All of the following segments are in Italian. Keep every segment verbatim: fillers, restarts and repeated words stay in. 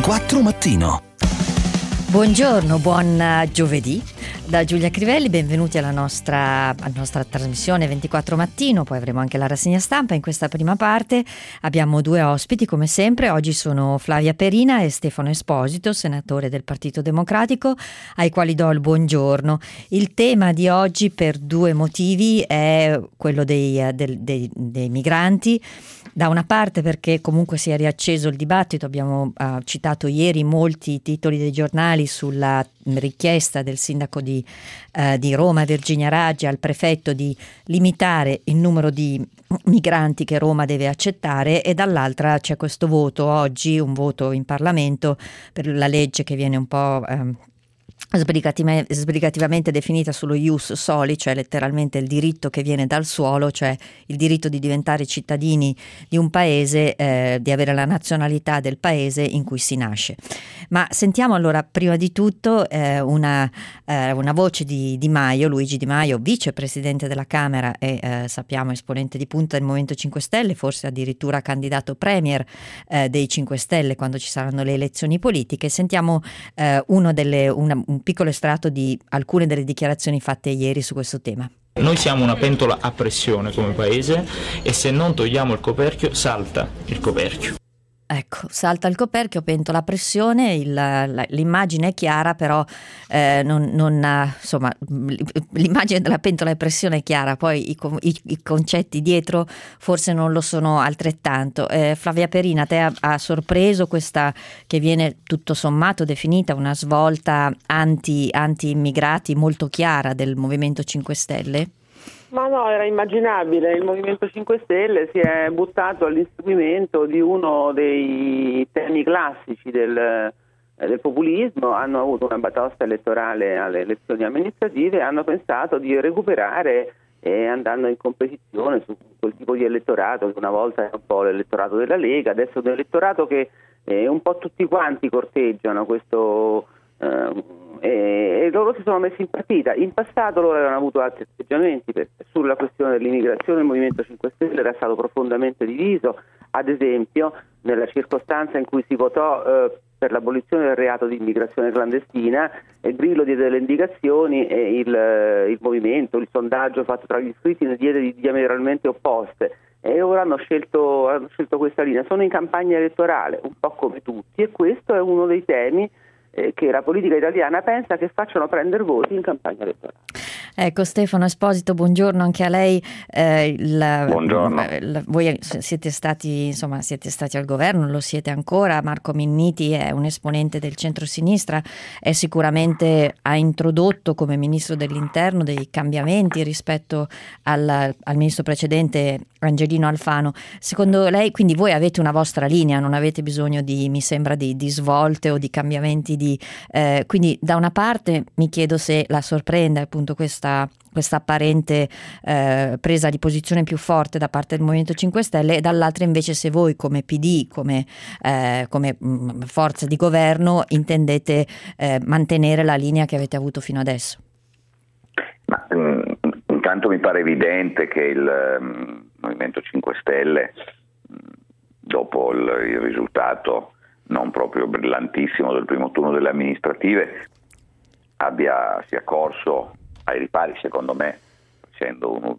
ventiquattro Mattino. Buongiorno, buon giovedì da Giulia Crivelli, benvenuti alla nostra, alla nostra trasmissione ventiquattro Mattino, poi avremo anche la rassegna stampa. In questa prima parte abbiamo due ospiti come sempre, oggi sono Flavia Perina e Stefano Esposito, senatore del Partito Democratico, ai quali do il buongiorno. Il tema di oggi per due motivi è quello dei, dei, dei, dei migranti. Da una parte perché comunque si è riacceso il dibattito, abbiamo uh, citato ieri molti titoli dei giornali sulla richiesta del sindaco di, uh, di Roma, Virginia Raggi, al prefetto di limitare il numero di migranti che Roma deve accettare, e dall'altra c'è questo voto oggi, un voto in Parlamento per la legge che viene un po' um, sbrigativamente definita sullo ius soli, cioè letteralmente il diritto che viene dal suolo, cioè il diritto di diventare cittadini di un paese, eh, di avere la nazionalità del paese in cui si nasce. Ma sentiamo allora prima di tutto eh, una, eh, una voce di Di Maio, Luigi Di Maio, vicepresidente della Camera e eh, sappiamo esponente di punta del Movimento cinque Stelle, forse addirittura candidato premier eh, dei cinque Stelle quando ci saranno le elezioni politiche. Sentiamo eh, uno delle, una, un piccolo estratto di alcune delle dichiarazioni fatte ieri su questo tema. Noi siamo una pentola a pressione come paese e se non togliamo il coperchio salta il coperchio. Ecco, salta il coperchio, pentola a pressione, il, la, l'immagine è chiara, però eh, non, non insomma l'immagine della pentola a pressione è chiara, poi i, i, i concetti dietro forse non lo sono altrettanto. Eh, Flavia Perina, te ha, ha sorpreso questa che viene tutto sommato definita una svolta anti, anti-immigrati molto chiara del Movimento cinque Stelle? Ma no, era immaginabile. Il Movimento cinque Stelle si è buttato all'inseguimento di uno dei temi classici del, del populismo, hanno avuto una batosta elettorale alle elezioni amministrative e hanno pensato di recuperare eh, andando in competizione su quel tipo di elettorato che una volta era un po' l'elettorato della Lega, adesso è un elettorato che eh, un po' tutti quanti corteggiano questo eh, e loro si sono messi in partita. In passato loro avevano avuto altri atteggiamenti perché sulla questione dell'immigrazione il Movimento cinque Stelle era stato profondamente diviso, ad esempio nella circostanza in cui si votò eh, per l'abolizione del reato di immigrazione clandestina, il Grillo diede delle indicazioni e il, eh, il movimento, il sondaggio fatto tra gli iscritti ne diede di diametralmente opposte, e ora hanno scelto, hanno scelto questa linea. Sono in campagna elettorale un po' come tutti e questo è uno dei temi Eh, che la politica italiana pensa che facciano prendere voti in campagna elettorale. Ecco, Stefano Esposito, buongiorno anche a lei. Eh, la, buongiorno. La, voi siete stati, insomma, siete stati al governo, lo siete ancora. Marco Minniti è un esponente del centrosinistra, è sicuramente ha introdotto come ministro dell'interno dei cambiamenti rispetto al, al ministro precedente Angelino Alfano. Secondo lei, quindi voi avete una vostra linea, non avete bisogno di, mi sembra, di, di svolte o di cambiamenti di, eh, quindi da una parte mi chiedo se la sorprende appunto questa questa apparente eh, presa di posizione più forte da parte del Movimento cinque Stelle, e dall'altra invece se voi come P D, come, eh, come mh, forza di governo intendete eh, mantenere la linea che avete avuto fino adesso. Ma, mh, intanto mi pare evidente che il mh, Movimento cinque Stelle mh, dopo il, il risultato non proprio brillantissimo del primo turno delle amministrative abbia sia corso ai ripari, secondo me, facendo un,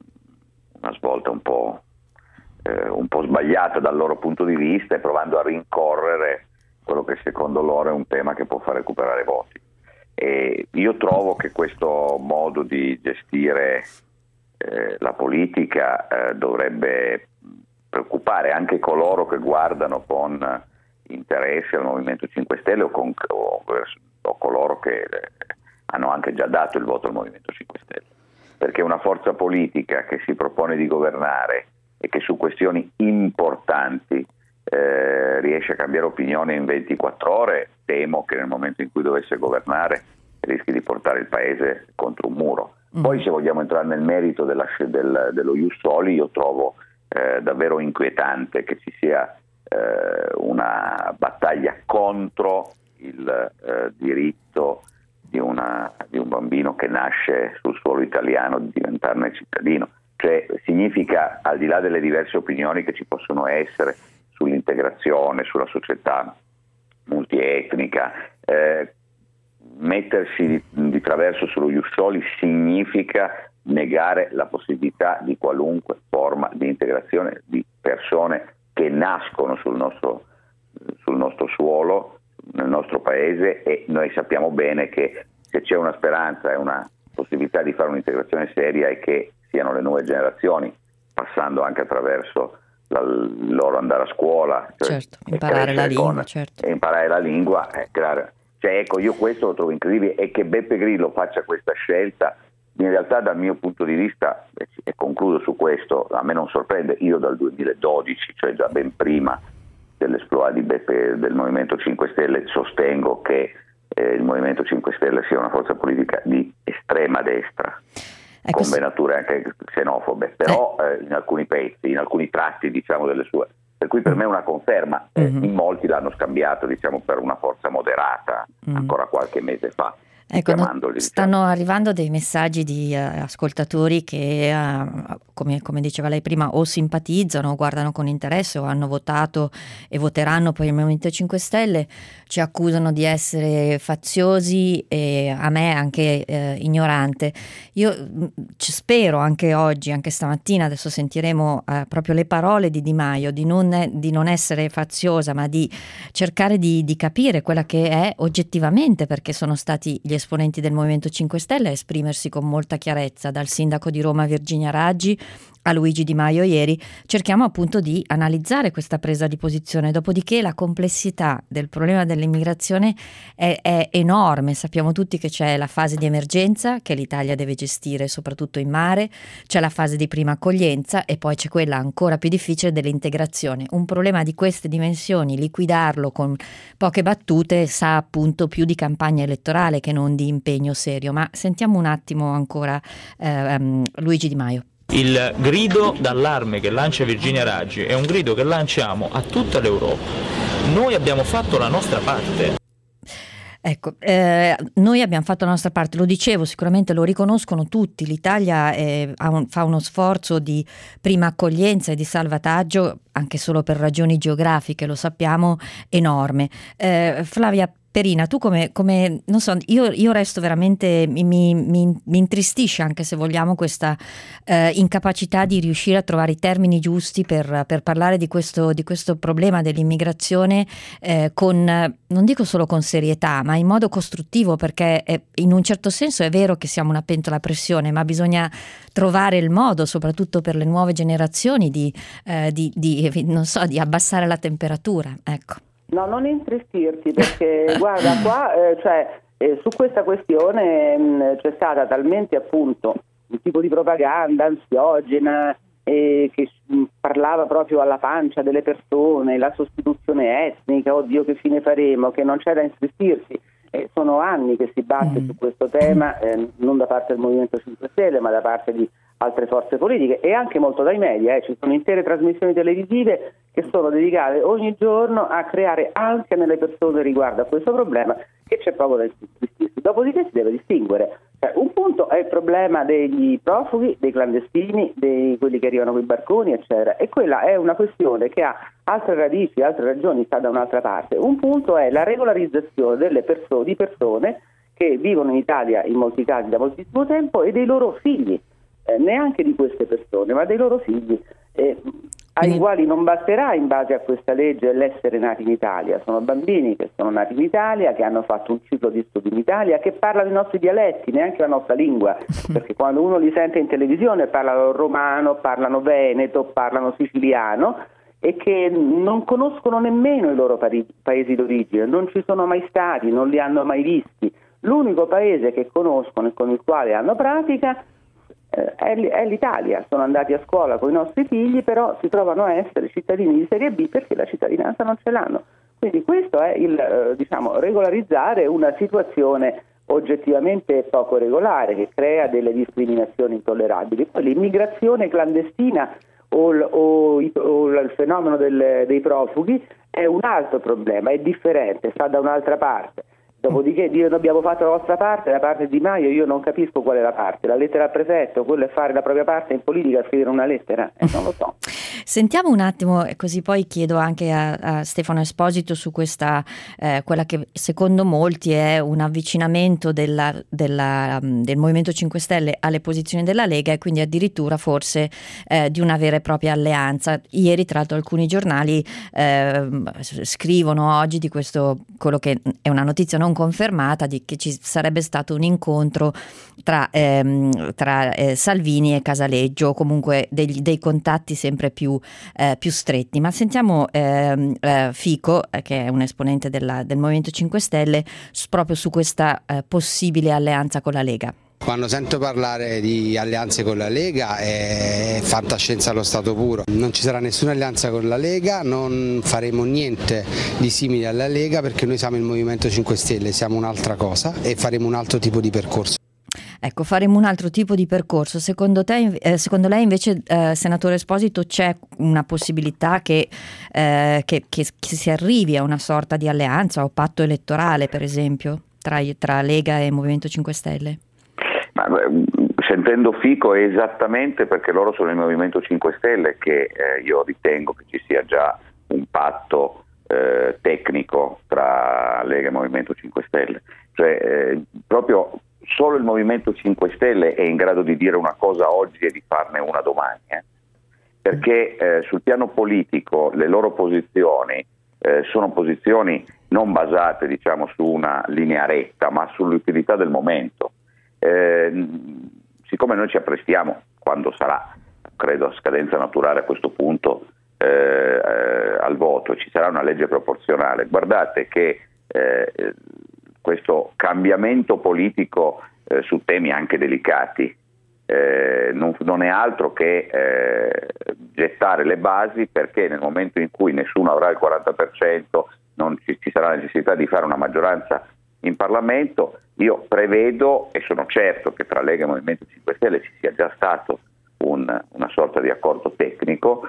una svolta un po', eh, un po' sbagliata dal loro punto di vista e provando a rincorrere quello che secondo loro è un tema che può far recuperare voti. E io trovo che questo modo di gestire eh, la politica eh, dovrebbe preoccupare anche coloro che guardano con interesse al Movimento cinque Stelle o, con, o, o coloro che hanno anche già dato il voto al Movimento cinque Stelle, perché una forza politica che si propone di governare e che su questioni importanti eh, riesce a cambiare opinione in ventiquattro ore, temo che nel momento in cui dovesse governare rischi di portare il paese contro un muro. Mm. Poi se vogliamo entrare nel merito della, del, dello ius soli, io trovo eh, davvero inquietante che ci sia eh, una battaglia contro il eh, diritto Di, una, di un bambino che nasce sul suolo italiano di diventarne cittadino. Cioè significa, al di là delle diverse opinioni che ci possono essere sull'integrazione, sulla società multietnica. Eh, mettersi di, di traverso sullo ius soli significa negare la possibilità di qualunque forma di integrazione di persone che nascono sul nostro, sul nostro suolo, nel nostro paese, e noi sappiamo bene che se c'è una speranza e una possibilità di fare un'integrazione seria è che siano le nuove generazioni, passando anche attraverso la, il loro andare a scuola, cioè certo, imparare la lingua, con, certo. e imparare la lingua, eh, creare, cioè, ecco, io questo lo trovo incredibile, e che Beppe Grillo faccia questa scelta, in realtà dal mio punto di vista, e concludo su questo, a me non sorprende. Io dal duemiladodici, cioè già ben prima dell'esploit di Beppe del Movimento cinque Stelle, sostengo che eh, il Movimento cinque Stelle sia una forza politica di estrema destra, ecco, con venature anche xenofobe, però eh. Eh, in alcuni pezzi, in alcuni tratti, diciamo, delle sue, per cui per me è una conferma. eh, mm-hmm. In molti l'hanno scambiato, diciamo, per una forza moderata mm. ancora qualche mese fa. Ecco, no, stanno arrivando dei messaggi di uh, ascoltatori che, uh, come, come diceva lei prima, o simpatizzano o guardano con interesse o hanno votato e voteranno poi il Movimento cinque Stelle, ci accusano di essere faziosi e a me anche uh, ignorante. Io mh, spero anche oggi, anche stamattina, adesso sentiremo uh, proprio le parole di Di Maio, di non, di non essere faziosa, ma di cercare di, di capire quella che è oggettivamente, perché sono stati gli esponenti del Movimento cinque Stelle a esprimersi con molta chiarezza, dal sindaco di Roma Virginia Raggi a Luigi Di Maio ieri. Cerchiamo appunto di analizzare questa presa di posizione, dopodiché la complessità del problema dell'immigrazione è, è enorme. Sappiamo tutti che c'è la fase di emergenza che l'Italia deve gestire soprattutto in mare, c'è la fase di prima accoglienza e poi c'è quella ancora più difficile dell'integrazione. Un problema di queste dimensioni, liquidarlo con poche battute, sa appunto più di campagna elettorale che non di impegno serio. Ma sentiamo un attimo ancora eh, um, Luigi Di Maio. Il grido d'allarme che lancia Virginia Raggi è un grido che lanciamo a tutta l'Europa. Noi abbiamo fatto la nostra parte. Ecco, eh, noi abbiamo fatto la nostra parte, lo dicevo, sicuramente lo riconoscono tutti. L'Italia eh, ha un, fa uno sforzo di prima accoglienza e di salvataggio, anche solo per ragioni geografiche, lo sappiamo, enorme. Eh, Flavia Perina, tu come, come non so, io, io resto veramente, mi, mi, mi intristisce anche, se vogliamo, questa eh, incapacità di riuscire a trovare i termini giusti per, per parlare di questo, di questo problema dell'immigrazione eh, con, non dico solo con serietà, ma in modo costruttivo, perché è, in un certo senso è vero che siamo una pentola a pressione, ma bisogna trovare il modo, soprattutto per le nuove generazioni, di, eh, di, di, non so, di abbassare la temperatura, ecco. No, non intristirti, perché guarda qua, eh, cioè, eh, su questa questione mh, c'è stata talmente appunto un tipo di propaganda ansiogena eh, che mh, parlava proprio alla pancia delle persone, la sostituzione etnica, oddio che fine faremo, che non c'è da intristirsi. Eh, sono anni che si batte mm. su questo tema, eh, non da parte del Movimento cinque Stelle, ma da parte di altre forze politiche e anche molto dai media. Eh. Ci sono intere trasmissioni televisive che sono dedicate ogni giorno a creare ansia nelle persone riguardo a questo problema, che c'è poco da intristirsi. Dopodiché si deve distinguere. Cioè, un punto è il problema degli profughi, dei clandestini, di quelli che arrivano con i barconi, eccetera, e quella è una questione che ha altre radici, altre ragioni, sta da un'altra parte. Un punto è la regolarizzazione delle persone, di persone che vivono in Italia in molti casi da moltissimo tempo e dei loro figli, eh, neanche di queste persone, ma dei loro figli, eh, ai quali non basterà in base a questa legge l'essere nati in Italia. Sono bambini che sono nati in Italia, che hanno fatto un ciclo di studi in Italia, che parlano i nostri dialetti, neanche la nostra lingua, perché quando uno li sente in televisione parlano romano, parlano veneto, parlano siciliano, e che non conoscono nemmeno i loro pari- paesi d'origine, non ci sono mai stati, non li hanno mai visti. L'unico paese che conoscono e con il quale hanno pratica eh, è, è l'Italia. Sono andati a scuola con i nostri figli, però si trovano a essere cittadini di serie B perché la cittadinanza non ce l'hanno. Quindi questo è il eh, diciamo regolarizzare una situazione oggettivamente poco regolare, che crea delle discriminazioni intollerabili. Poi l'immigrazione clandestina o, o, o il fenomeno del, dei profughi è un altro problema, è differente, sta da un'altra parte. Dopodiché dire noi abbiamo fatto la nostra parte, la parte di Di Maio, io non capisco qual è la parte. La lettera al prefetto, quello è fare la propria parte in politica, scrivere una lettera, eh, non lo so. Sentiamo un attimo, così poi chiedo anche a, a Stefano Esposito su questa, eh, quella che secondo molti è un avvicinamento della, della, del Movimento cinque Stelle alle posizioni della Lega e quindi addirittura forse eh, di una vera e propria alleanza. Ieri tra l'altro alcuni giornali eh, scrivono oggi di questo, quello che è una notizia non confermata, di che ci sarebbe stato un incontro tra, ehm, tra eh, Salvini e Casaleggio, o comunque degli, dei contatti sempre più, eh, più stretti. Ma sentiamo ehm, eh, Fico, eh, che è un esponente della, del Movimento cinque Stelle, s- proprio su questa eh, possibile alleanza con la Lega. Quando sento parlare di alleanze con la Lega è fantascienza allo stato puro. Non ci sarà nessuna alleanza con la Lega, non faremo niente di simile alla Lega perché noi siamo il Movimento cinque Stelle, siamo un'altra cosa e faremo un altro tipo di percorso. Ecco, faremo un altro tipo di percorso. Secondo te, eh, secondo lei invece, eh, senatore Esposito, c'è una possibilità che, eh, che, che, che si arrivi a una sorta di alleanza o patto elettorale, per esempio, tra, tra Lega e Movimento cinque Stelle? Ma, sentendo Fico è esattamente perché loro sono il Movimento cinque Stelle che eh, io ritengo che ci sia già un patto eh, tecnico tra Lega e Movimento cinque Stelle. Cioè, eh, proprio solo il Movimento cinque Stelle è in grado di dire una cosa oggi e di farne una domani, eh? Perché eh, sul piano politico le loro posizioni eh, sono posizioni non basate, diciamo, su una linea retta, ma sull'utilità del momento. Eh, siccome noi ci apprestiamo, quando sarà, credo a scadenza naturale a questo punto, eh, eh, al voto, ci sarà una legge proporzionale, guardate che eh, questo cambiamento politico eh, su temi anche delicati eh, non, non è altro che eh, gettare le basi, perché nel momento in cui nessuno avrà il quaranta per cento non ci, ci sarà la necessità di fare una maggioranza in Parlamento. Io prevedo e sono certo che tra Lega e Movimento cinque Stelle ci sia già stato un, una sorta di accordo tecnico.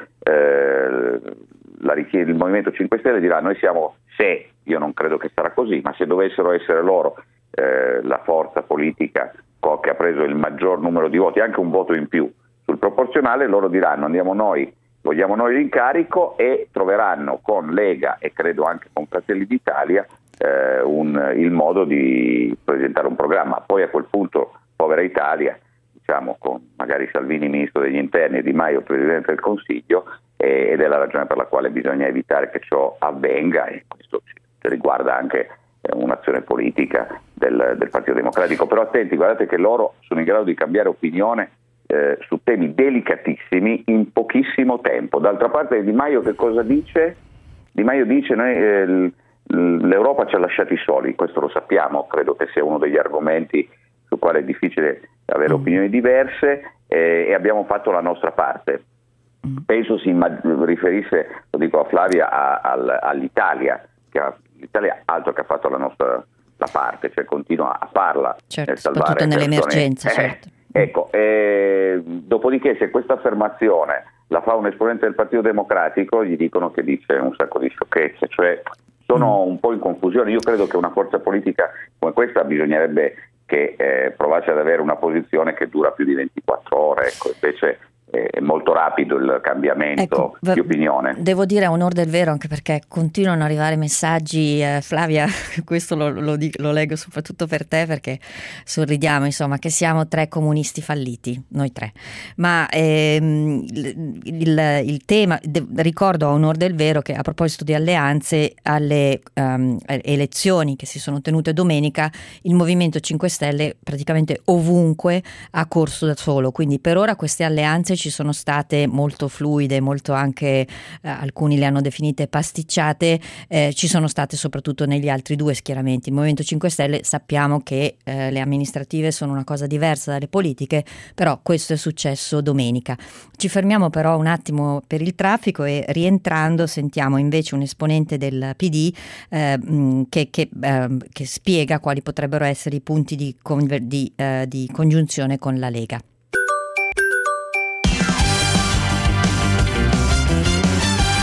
Eh, la richiede, il Movimento cinque Stelle dirà: noi siamo, se, io non credo che sarà così, ma se dovessero essere loro eh, la forza politica che ha preso il maggior numero di voti, anche un voto in più sul proporzionale, loro diranno: andiamo noi, vogliamo noi l'incarico, e troveranno con Lega e credo anche con Fratelli d'Italia eh, un, il modo di presentare un programma. Poi a quel punto, povera Italia, diciamo, con magari Salvini ministro degli interni e Di Maio presidente del Consiglio, eh, ed è la ragione per la quale bisogna evitare che ciò avvenga, e questo riguarda anche eh, un'azione politica del, del Partito Democratico. Però attenti, guardate che loro sono in grado di cambiare opinione eh, su temi delicatissimi in pochissimo tempo. D'altra parte Di Maio che cosa dice? Di Maio dice: noi, eh, l'Europa ci ha lasciati soli, questo lo sappiamo, credo che sia uno degli argomenti sul quale è difficile avere opinioni diverse, eh, e abbiamo fatto la nostra parte. Penso si riferisse, lo dico a Flavia, a, a, all'Italia, che ha, l'Italia altro che ha fatto la nostra la parte, cioè continua a farla, certo, nel salvare soprattutto nell'emergenza. Eh, certo. Ecco, eh, dopodiché se questa affermazione la fa un esponente del Partito Democratico, gli dicono che dice un sacco di sciocchezze, cioè sono un po' in confusione. Io credo che una forza politica come questa bisognerebbe che eh, provasse ad avere una posizione che dura più di ventiquattro ore, ecco, invece è molto rapido il cambiamento, ecco, di opinione. Devo dire a onor del vero, anche perché continuano ad arrivare messaggi, eh, Flavia, questo lo, lo, lo leggo soprattutto per te, perché sorridiamo, insomma, che siamo tre comunisti falliti, noi tre. Ma ehm, il, il, il tema, de, ricordo a onor del vero che a proposito di alleanze, alle um, elezioni che si sono tenute domenica, il Movimento cinque Stelle praticamente ovunque ha corso da solo, quindi per ora queste alleanze ci sono state molto fluide, molto anche eh, alcuni le hanno definite pasticciate, eh, ci sono state soprattutto negli altri due schieramenti. Il Movimento cinque Stelle sappiamo che eh, le amministrative sono una cosa diversa dalle politiche, però questo è successo domenica. Ci fermiamo però un attimo per il traffico e rientrando sentiamo invece un esponente del P D eh, che, che, eh, che spiega quali potrebbero essere i punti di, conver- di, eh, di congiunzione con la Lega.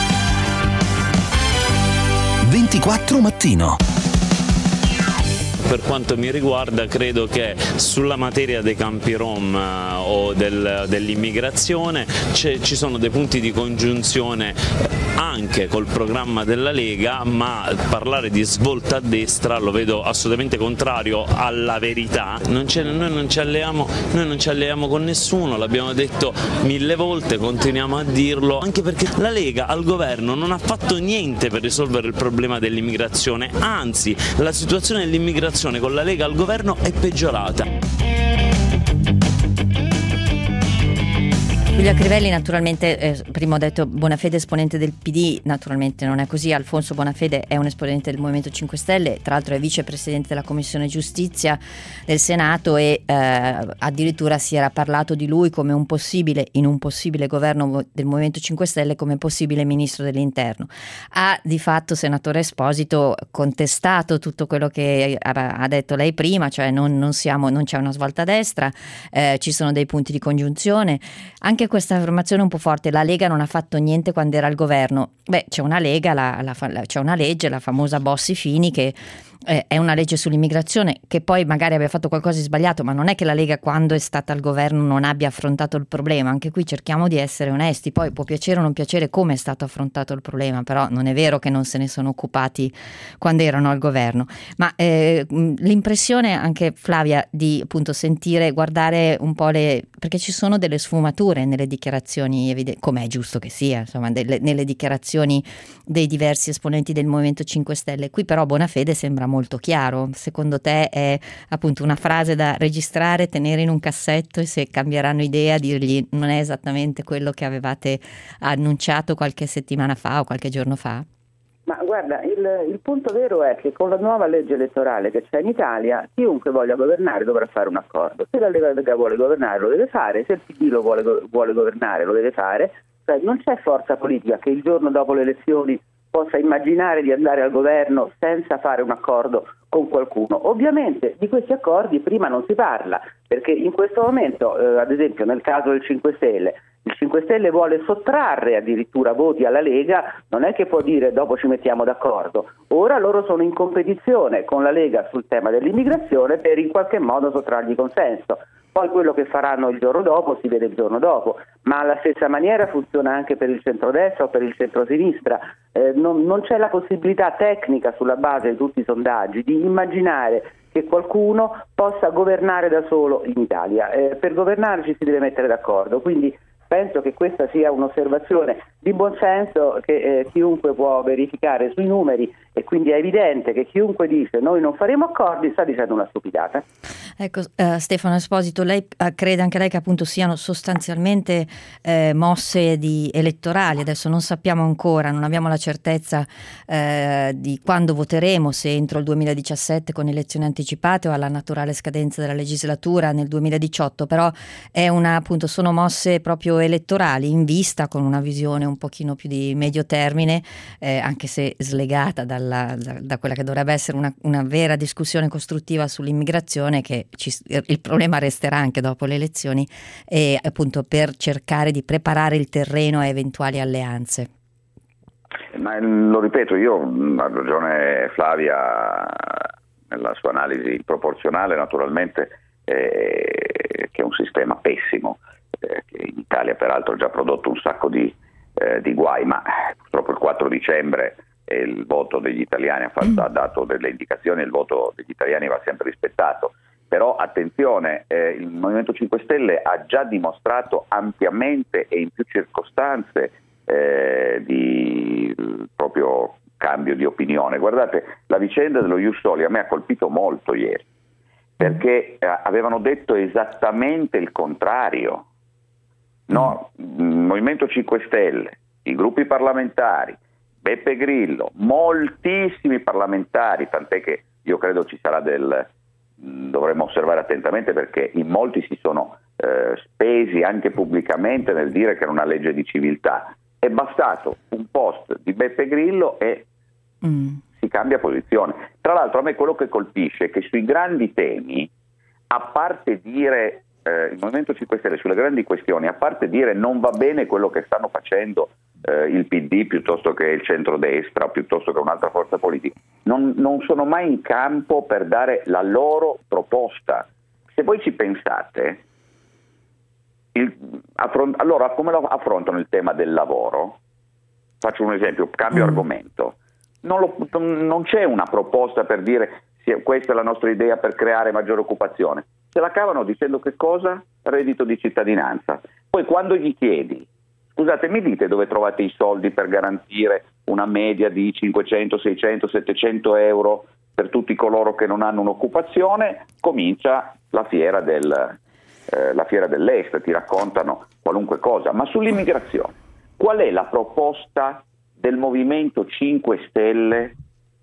ventiquattro mattino. per quanto mi riguarda credo che sulla materia dei campi rom eh, o del, dell'immigrazione ci sono dei punti di congiunzione anche col programma della Lega, ma parlare di svolta a destra lo vedo assolutamente contrario alla verità. Non noi, non ci alleiamo, noi non ci alleiamo con nessuno, l'abbiamo detto mille volte, continuiamo a dirlo, anche perché la Lega al governo non ha fatto niente per risolvere il problema dell'immigrazione, anzi la situazione dell'immigrazione con la Lega al governo è peggiorata. Giulia Crivelli, naturalmente, eh, prima ho detto Bonafede esponente del P D, naturalmente non è così. Alfonso Bonafede è un esponente del Movimento cinque Stelle, tra l'altro è vicepresidente della Commissione Giustizia del Senato e eh, addirittura si era parlato di lui come un possibile, in un possibile governo del Movimento cinque Stelle, come possibile ministro dell'Interno. Ha di fatto, senatore Esposito, contestato tutto quello che ha detto lei prima, cioè non, non, siamo, non c'è una svolta a destra, eh, ci sono dei punti di congiunzione. Anche questa affermazione è un po' forte, la Lega non ha fatto niente quando era al governo. Beh, c'è una Lega, la, la, la, c'è una legge, la famosa Bossi-Fini, che eh, è una legge sull'immigrazione, che poi magari abbia fatto qualcosa di sbagliato, ma non è che la Lega quando è stata al governo non abbia affrontato il problema. Anche qui cerchiamo di essere onesti, poi può piacere o non piacere come è stato affrontato il problema, però non è vero che non se ne sono occupati quando erano al governo. Ma eh, l'impressione anche, Flavia, di appunto sentire, guardare un po' le, perché ci sono delle sfumature nelle dichiarazioni, come è giusto che sia, insomma, delle, nelle dichiarazioni dei diversi esponenti del Movimento cinque Stelle. Qui però Bonafede sembra molto chiaro. Secondo te è appunto una frase da registrare, tenere in un cassetto, e se cambieranno idea dirgli non è esattamente quello che avevate annunciato qualche settimana fa o qualche giorno fa? Ma guarda, il, il punto vero è che con la nuova legge elettorale che c'è in Italia, chiunque voglia governare dovrà fare un accordo. Se la Lega vuole governare lo deve fare, se il P D lo vuole, vuole governare lo deve fare. Cioè, non c'è forza politica che il giorno dopo le elezioni possa immaginare di andare al governo senza fare un accordo con qualcuno. Ovviamente di questi accordi prima non si parla, perché in questo momento, eh, ad esempio nel caso del cinque Stelle, il cinque Stelle vuole sottrarre addirittura voti alla Lega, non è che può dire dopo ci mettiamo d'accordo. Ora loro sono in competizione con la Lega sul tema dell'immigrazione per in qualche modo sottrargli consenso. Poi quello che faranno il giorno dopo si vede il giorno dopo, ma alla stessa maniera funziona anche per il centrodestra o per il centrosinistra. Eh, non, non c'è la possibilità tecnica, sulla base di tutti i sondaggi, di immaginare che qualcuno possa governare da solo in Italia. Eh, per governare ci si deve mettere d'accordo, quindi penso che questa sia un'osservazione di buon senso che eh, chiunque può verificare sui numeri, e quindi è evidente che chiunque dice noi non faremo accordi sta dicendo una stupidata. Ecco, uh, Stefano Esposito, lei uh, crede anche lei che appunto siano sostanzialmente eh, mosse di elettorali? Adesso non sappiamo ancora, non abbiamo la certezza eh, di quando voteremo, se entro il duemiladiciassette con elezioni anticipate o alla naturale scadenza della legislatura nel duemiladiciotto, però è una, appunto, sono mosse proprio elettorali in vista, con una visione un pochino più di medio termine, eh, anche se slegata dalla, da, da quella che dovrebbe essere una, una vera discussione costruttiva sull'immigrazione, che ci, il problema resterà anche dopo le elezioni, e appunto per cercare di preparare il terreno a eventuali alleanze. Ma lo ripeto, io ha ragione Flavia nella sua analisi proporzionale, naturalmente, eh, che è un sistema pessimo, eh, che in Italia peraltro ha già prodotto un sacco di, eh, di guai, ma purtroppo il quattro dicembre eh, il voto degli italiani ha, fatto, ha dato delle indicazioni, il voto degli italiani va sempre rispettato. Però attenzione, eh, il Movimento cinque Stelle ha già dimostrato ampiamente e in più circostanze eh, di proprio cambio di opinione. Guardate, la vicenda dello Ius Soli a me ha colpito molto ieri, perché eh, avevano detto esattamente il contrario. No, il Movimento cinque Stelle, i gruppi parlamentari, Beppe Grillo, moltissimi parlamentari, tant'è che io credo ci sarà del... dovremmo osservare attentamente, perché in molti si sono eh, spesi anche pubblicamente nel dire che era una legge di civiltà. È bastato un post di Beppe Grillo e mm. si cambia posizione. Tra l'altro a me quello che colpisce è che sui grandi temi, a parte dire eh, il Movimento cinque Stelle sulle grandi questioni, a parte dire non va bene quello che stanno facendo eh, il P D piuttosto che il centrodestra, piuttosto che un'altra forza politica. Non, non sono mai in campo per dare la loro proposta. Se voi ci pensate, il, affront- allora come lo affrontano il tema del lavoro? Faccio un esempio, cambio mm. argomento. Non, lo, non c'è una proposta per dire questa è la nostra idea per creare maggiore occupazione. Se la cavano dicendo che cosa? Reddito di cittadinanza. Poi quando gli chiedi, scusate, mi dite dove trovate i soldi per garantire una media di cinquecento, seicento, settecento euro per tutti coloro che non hanno un'occupazione, comincia la fiera del, eh, la fiera dell'Est, ti raccontano qualunque cosa. Ma sull'immigrazione, qual è la proposta del Movimento cinque Stelle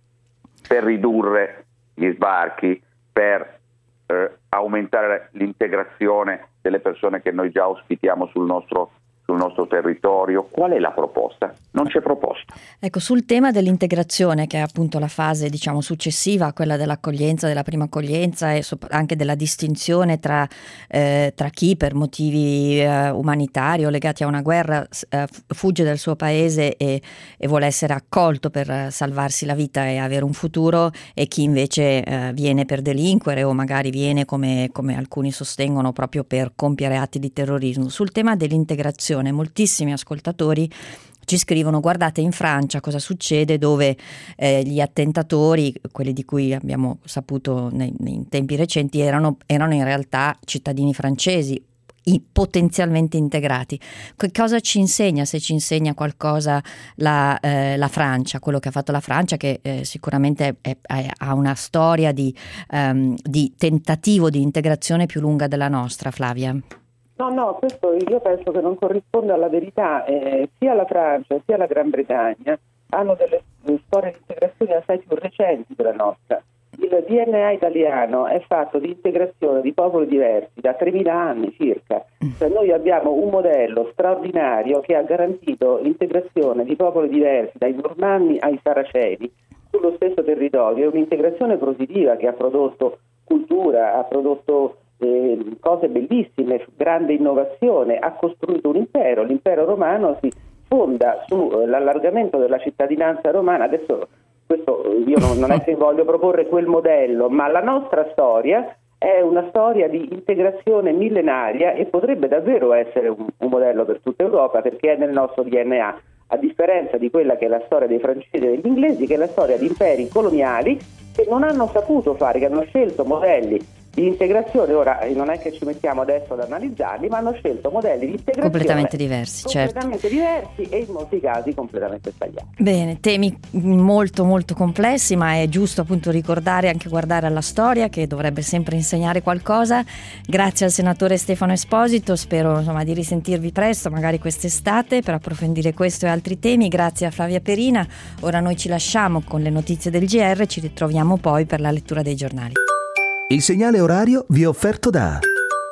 per ridurre gli sbarchi, per eh, aumentare l'integrazione delle persone che noi già ospitiamo sul nostro sul nostro territorio? Qual è la proposta? Non c'è proposta. Ecco, sul tema dell'integrazione, che è appunto la fase diciamo successiva a quella dell'accoglienza, della prima accoglienza e sop- anche della distinzione tra, eh, tra chi per motivi eh, umanitari o legati a una guerra eh, fugge dal suo paese e, e vuole essere accolto per salvarsi la vita e avere un futuro, e chi invece eh, viene per delinquere o magari viene come, come alcuni sostengono proprio per compiere atti di terrorismo. Sul tema dell'integrazione moltissimi ascoltatori ci scrivono: guardate in Francia cosa succede, dove eh, gli attentatori, quelli di cui abbiamo saputo nei, in tempi recenti, erano, erano in realtà cittadini francesi i potenzialmente integrati. Che cosa ci insegna, se ci insegna qualcosa la, eh, la Francia, quello che ha fatto la Francia, che eh, sicuramente è, è, ha una storia di, um, di tentativo di integrazione più lunga della nostra, Flavia? No, no, questo io penso che non corrisponda alla verità. Eh, sia la Francia sia la Gran Bretagna hanno delle storie di integrazione assai più recenti della nostra. Il D N A italiano è fatto di integrazione di popoli diversi da tremila anni circa. Cioè noi abbiamo un modello straordinario che ha garantito l'integrazione di popoli diversi, dai normanni ai saraceni, sullo stesso territorio. È un'integrazione positiva che ha prodotto cultura, ha prodotto Eh, cose bellissime, grande innovazione, ha costruito un impero. L'impero romano si fonda sull'allargamento della cittadinanza romana. Adesso questo io non, non è che voglio proporre quel modello, ma la nostra storia è una storia di integrazione millenaria e potrebbe davvero essere un, un modello per tutta Europa, perché è nel nostro D N A, a differenza di quella che è la storia dei francesi e degli inglesi, che è la storia di imperi coloniali che non hanno saputo fare, che hanno scelto modelli di integrazione. Ora non è che ci mettiamo adesso ad analizzarli, ma hanno scelto modelli di integrazione completamente diversi, completamente certo. diversi e in molti casi completamente sbagliati. Bene, temi molto molto complessi, ma è giusto appunto ricordare, anche guardare alla storia, che dovrebbe sempre insegnare qualcosa. Grazie al senatore Stefano Esposito, spero insomma di risentirvi presto, magari quest'estate, per approfondire questo e altri temi. Grazie a Flavia Perina. Ora noi ci lasciamo con le notizie del G R, ci ritroviamo poi per la lettura dei giornali. Il segnale orario vi è offerto da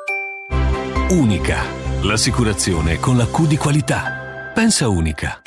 Unica, l'assicurazione con la Q di qualità. Pensa Unica.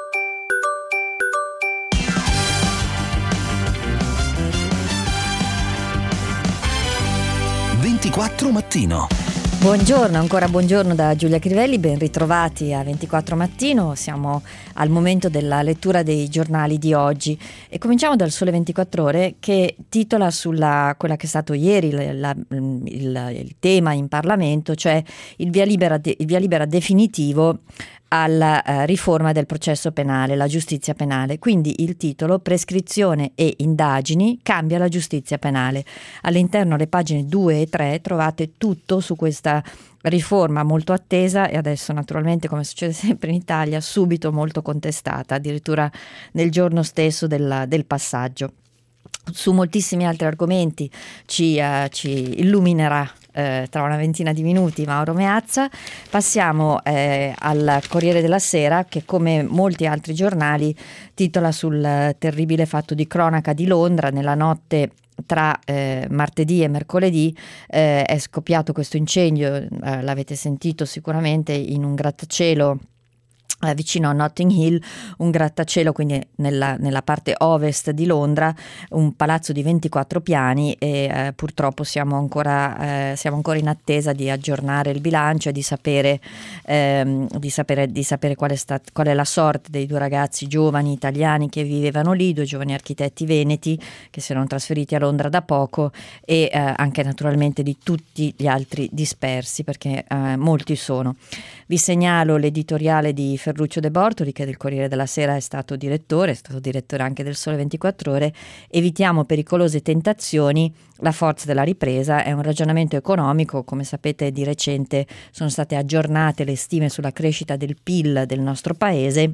ventiquattro mattino. Buongiorno, ancora buongiorno da Giulia Crivelli, ben ritrovati a ventiquattro Mattino. Siamo al momento della lettura dei giornali di oggi e cominciamo dal Sole ventiquattro Ore, che titola sulla quella che è stato ieri la, la, il, il tema in Parlamento, cioè il via libera, de, il via libera definitivo alla uh, riforma del processo penale, la giustizia penale. Quindi il titolo: prescrizione e indagini, cambia la giustizia penale. All'interno, alle pagine due e tre, trovate tutto su questa riforma molto attesa e adesso, naturalmente, come succede sempre in Italia, subito molto contestata, addirittura nel giorno stesso del, del passaggio. Su moltissimi altri argomenti ci, uh, ci illuminerà eh, tra una ventina di minuti Mauro Meazza. Passiamo eh, al Corriere della Sera, che come molti altri giornali titola sul terribile fatto di cronaca di Londra. Nella notte tra eh, martedì e mercoledì eh, è scoppiato questo incendio, eh, l'avete sentito sicuramente, in un grattacielo Eh, vicino a Notting Hill, un grattacielo, quindi nella, nella parte ovest di Londra, un palazzo di ventiquattro piani e eh, purtroppo siamo ancora, eh, siamo ancora in attesa di aggiornare il bilancio e di sapere, ehm, di sapere, di sapere qual è stat- qual è la sorte dei due ragazzi giovani italiani che vivevano lì, due giovani architetti veneti che si erano trasferiti a Londra da poco, e eh, anche naturalmente di tutti gli altri dispersi, perché eh, molti sono. Vi segnalo l'editoriale di Ferruccio De Bortoli, che del Corriere della Sera è stato direttore, è stato direttore anche del Sole ventiquattro Ore. Evitiamo pericolose tentazioni, la forza della ripresa è un ragionamento economico. Come sapete, di recente sono state aggiornate le stime sulla crescita del P I L del nostro paese,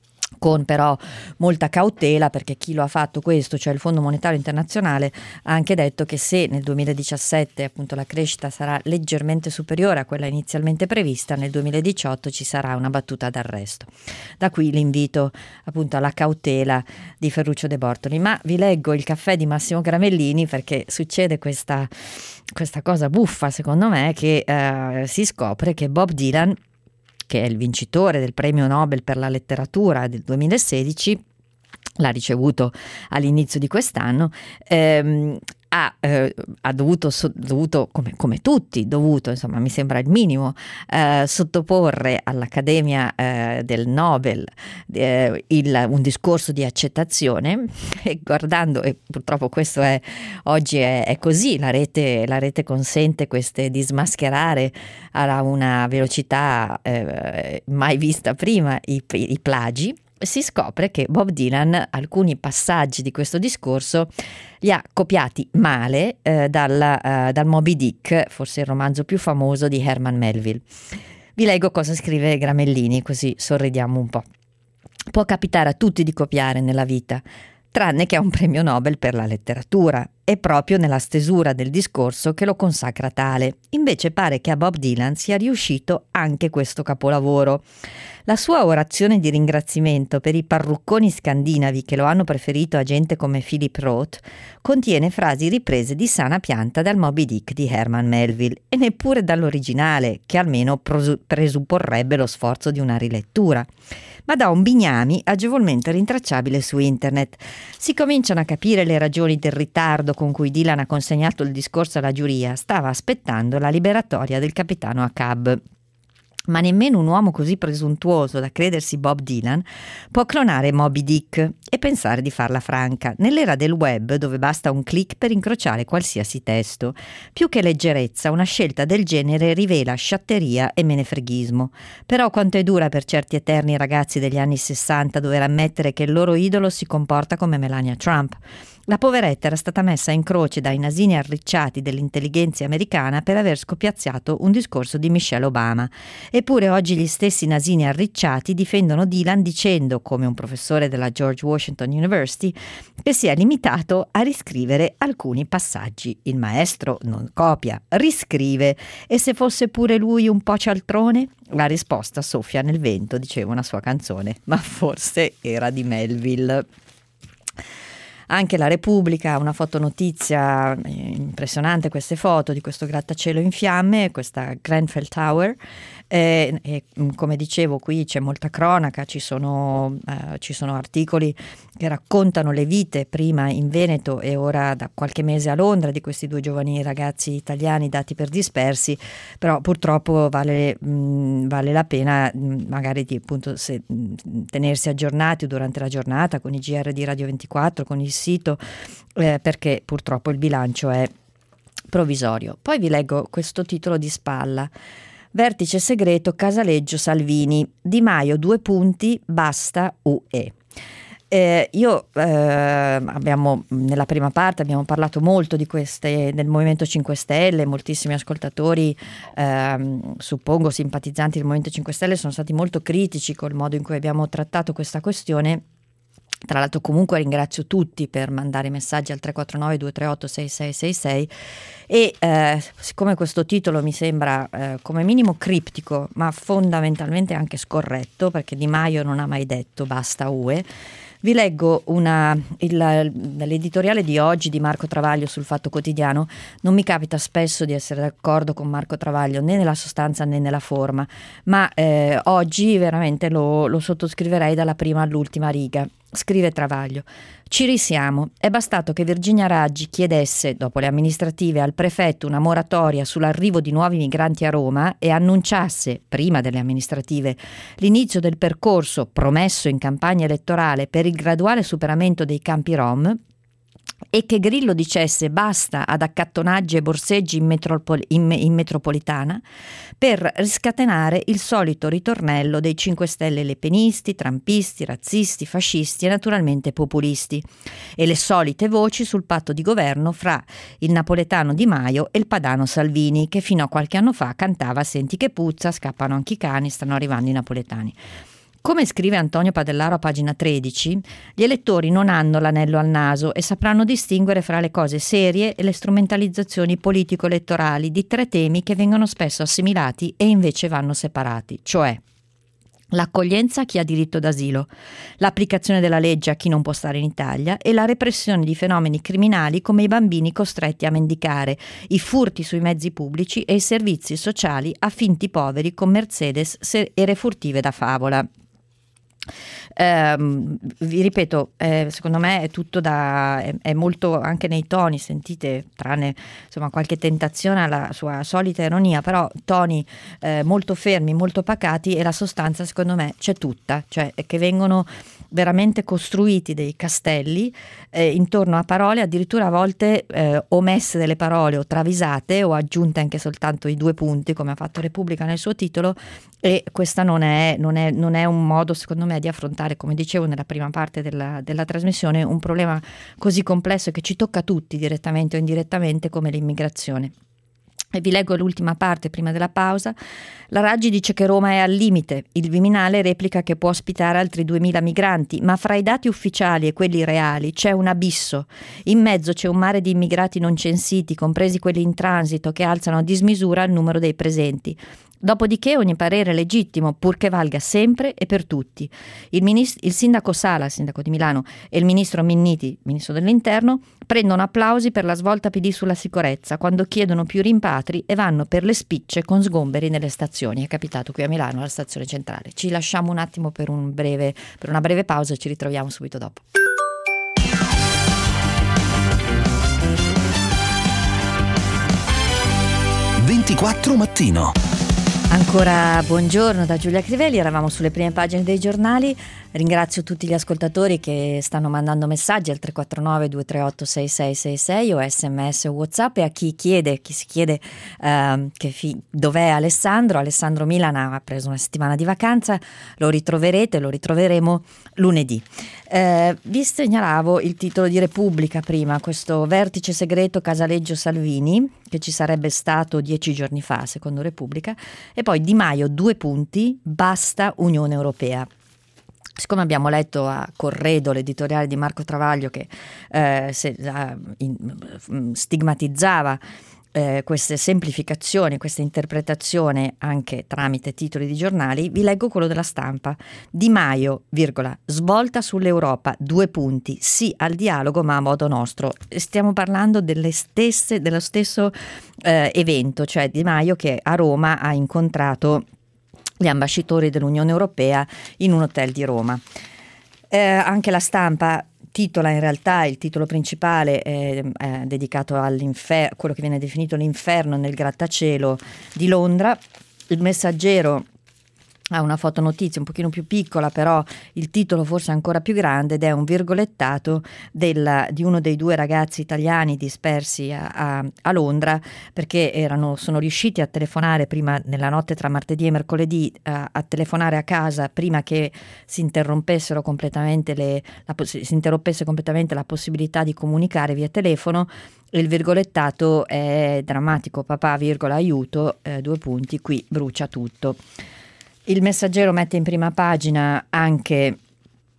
con però molta cautela, perché chi lo ha fatto questo, cioè il Fondo Monetario Internazionale, ha anche detto che se nel duemiladiciassette appunto la crescita sarà leggermente superiore a quella inizialmente prevista, nel duemiladiciotto ci sarà una battuta d'arresto. Da qui l'invito appunto alla cautela di Ferruccio De Bortoli. Ma vi leggo il caffè di Massimo Gramellini, perché succede questa, questa cosa buffa, secondo me, che eh, si scopre che Bob Dylan, che è il vincitore del premio Nobel per la letteratura del duemilasedici, l'ha ricevuto all'inizio di quest'anno, ehm, ha, eh, ha dovuto, so, dovuto come, come tutti, dovuto, insomma mi sembra il minimo, eh, sottoporre all'Accademia eh, del Nobel eh, il, un discorso di accettazione, e guardando, e purtroppo questo è oggi è, è così, la rete, la rete consente queste di smascherare a una velocità eh, mai vista prima i, i plagi. Si scopre che Bob Dylan alcuni passaggi di questo discorso li ha copiati male eh, dal, uh, dal Moby Dick, forse il romanzo più famoso di Herman Melville. Vi leggo cosa scrive Gramellini, così sorridiamo un po'. Può capitare a tutti di copiare nella vita, tranne che a un premio Nobel per la letteratura. È proprio nella stesura del discorso che lo consacra tale. Invece pare che a Bob Dylan sia riuscito anche questo capolavoro. La sua orazione di ringraziamento per i parrucconi scandinavi che lo hanno preferito a gente come Philip Roth contiene frasi riprese di sana pianta dal Moby Dick di Herman Melville, e neppure dall'originale, che almeno prosu- presupporrebbe lo sforzo di una rilettura, ma da un bignami agevolmente rintracciabile su internet. Si cominciano a capire le ragioni del ritardo con cui Dylan ha consegnato il discorso alla giuria. Stava aspettando la liberatoria del capitano Ahab. Ma nemmeno un uomo così presuntuoso da credersi Bob Dylan può clonare Moby Dick e pensare di farla franca, nell'era del web dove basta un click per incrociare qualsiasi testo. Più che leggerezza, una scelta del genere rivela sciatteria e menefreghismo. Però quanto è dura per certi eterni ragazzi degli anni sessanta dover ammettere che il loro idolo si comporta come Melania Trump. La poveretta era stata messa in croce dai nasini arricciati dell'intelligenza americana per aver scopiazzato un discorso di Michelle Obama. Eppure oggi gli stessi nasini arricciati difendono Dylan dicendo, come un professore della George Washington University, che si è limitato a riscrivere alcuni passaggi. Il maestro non copia, riscrive, e se fosse pure lui un po' cialtrone? La risposta soffia nel vento, diceva una sua canzone, ma forse era di Melville. Anche la Repubblica, una fotonotizia impressionante, queste foto di questo grattacielo in fiamme, questa Grenfell Tower, e, e come dicevo qui c'è molta cronaca, ci sono, eh, ci sono articoli che raccontano le vite prima in Veneto e ora da qualche mese a Londra di questi due giovani ragazzi italiani dati per dispersi, però purtroppo vale, mh, vale la pena mh, magari di appunto se, mh, tenersi aggiornati durante la giornata con i G R di Radio ventiquattro, con il sito, eh, perché purtroppo il bilancio è provvisorio. Poi vi leggo questo titolo di spalla: Vertice segreto Casaleggio Salvini, Di Maio due punti, basta U E. Eh, io eh, abbiamo nella prima parte abbiamo parlato molto di queste del Movimento cinque Stelle, moltissimi ascoltatori eh, suppongo simpatizzanti del Movimento cinque Stelle sono stati molto critici col modo in cui abbiamo trattato questa questione. Tra l'altro comunque ringrazio tutti per mandare messaggi al tre quattro nove due tre otto sei sei sei sei e eh, siccome questo titolo mi sembra eh, come minimo criptico ma fondamentalmente anche scorretto, perché Di Maio non ha mai detto basta U E, Vi leggo una, il, l'editoriale di oggi di Marco Travaglio sul Fatto Quotidiano. Non mi capita spesso di essere d'accordo con Marco Travaglio né nella sostanza né nella forma, ma eh, oggi veramente lo, lo sottoscriverei dalla prima all'ultima riga. Scrive Travaglio: ci risiamo, è bastato che Virginia Raggi chiedesse, dopo le amministrative, al prefetto una moratoria sull'arrivo di nuovi migranti a Roma e annunciasse, prima delle amministrative, l'inizio del percorso promesso in campagna elettorale per il graduale superamento dei campi Rom, e che Grillo dicesse basta ad accattonaggi e borseggi in, metropol- in, in metropolitana, per riscatenare il solito ritornello dei cinque Stelle lepenisti, trampisti, razzisti, fascisti e naturalmente populisti, e le solite voci sul patto di governo fra il napoletano Di Maio e il padano Salvini, che fino a qualche anno fa cantava "Senti che puzza, scappano anche i cani, stanno arrivando i napoletani". Come scrive Antonio Padellaro a pagina tredici, gli elettori non hanno l'anello al naso e sapranno distinguere fra le cose serie e le strumentalizzazioni politico-elettorali di tre temi che vengono spesso assimilati e invece vanno separati, cioè l'accoglienza a chi ha diritto d'asilo, l'applicazione della legge a chi non può stare in Italia e la repressione di fenomeni criminali come i bambini costretti a mendicare, i furti sui mezzi pubblici e i servizi sociali a finti poveri con Mercedes e refurtive da favola. Eh, vi ripeto, eh, secondo me è tutto da è, è molto, anche nei toni, sentite, tranne insomma qualche tentazione alla sua solita ironia, però toni eh, molto fermi, molto pacati, e la sostanza secondo me c'è tutta, cioè che vengono veramente costruiti dei castelli eh, intorno a parole, addirittura a volte eh, omesse delle parole o travisate o aggiunte anche soltanto i due punti, come ha fatto Repubblica nel suo titolo, e questa non è, non è, non è un modo secondo me di affrontare, come dicevo nella prima parte della, della trasmissione, un problema così complesso che ci tocca tutti direttamente o indirettamente come l'immigrazione. E vi leggo l'ultima parte prima della pausa. La Raggi dice che Roma è al limite, il Viminale replica che può ospitare altri duemila migranti, ma fra i dati ufficiali e quelli reali c'è un abisso. In mezzo c'è un mare di immigrati non censiti, compresi quelli in transito, che alzano a dismisura il numero dei presenti. Dopodiché ogni parere è legittimo, purché valga sempre e per tutti. Il, minist- il sindaco Sala, il sindaco di Milano, e il ministro Minniti, ministro dell'Interno, prendono applausi per la svolta P D sulla sicurezza quando chiedono più rimpatri e vanno per le spicce con sgomberi nelle stazioni. È capitato qui a Milano, alla stazione centrale. Ci lasciamo un attimo per, un breve, per una breve pausa e ci ritroviamo subito dopo. ventiquattro Mattino. Ancora buongiorno da Giulia Crivelli, eravamo sulle prime pagine dei giornali. Ringrazio tutti gli ascoltatori che stanno mandando messaggi al tre quattro nove due tre otto sei sei sei sei o sms o WhatsApp, e a chi chiede, chi si chiede uh, che fi- dov'è Alessandro. Alessandro Milana ha preso una settimana di vacanza, lo ritroverete, lo ritroveremo lunedì. Eh, vi segnalavo il titolo di Repubblica prima, questo vertice segreto Casaleggio-Salvini che ci sarebbe stato dieci giorni fa secondo Repubblica, e poi Di Maio due punti, basta Unione Europea. Siccome abbiamo letto a Corredo l'editoriale di Marco Travaglio che eh, se, uh, in, stigmatizzava eh, queste semplificazioni, questa interpretazione anche tramite titoli di giornali, vi leggo quello della Stampa. Di Maio, virgola, svolta sull'Europa, due punti, sì al dialogo ma a modo nostro. Stiamo parlando delle stesse, dello stesso eh, evento, cioè Di Maio che a Roma ha incontrato gli ambasciatori dell'Unione Europea in un hotel di Roma. Eh, anche la Stampa titola, in realtà il titolo principale è, è dedicato all'inferno, quello che viene definito l'inferno nel grattacielo di Londra. Il Messaggero ha una fotonotizia un pochino più piccola, però il titolo forse ancora più grande, ed è un virgolettato della, di uno dei due ragazzi italiani dispersi a, a, a Londra, perché erano, sono riusciti a telefonare prima, nella notte tra martedì e mercoledì, a, a telefonare a casa prima che si interrompessero completamente le, la, si interrompesse completamente la possibilità di comunicare via telefono. Il virgolettato è drammatico: papà, virgola, aiuto, eh, due punti, qui brucia tutto. Il Messaggero mette in prima pagina anche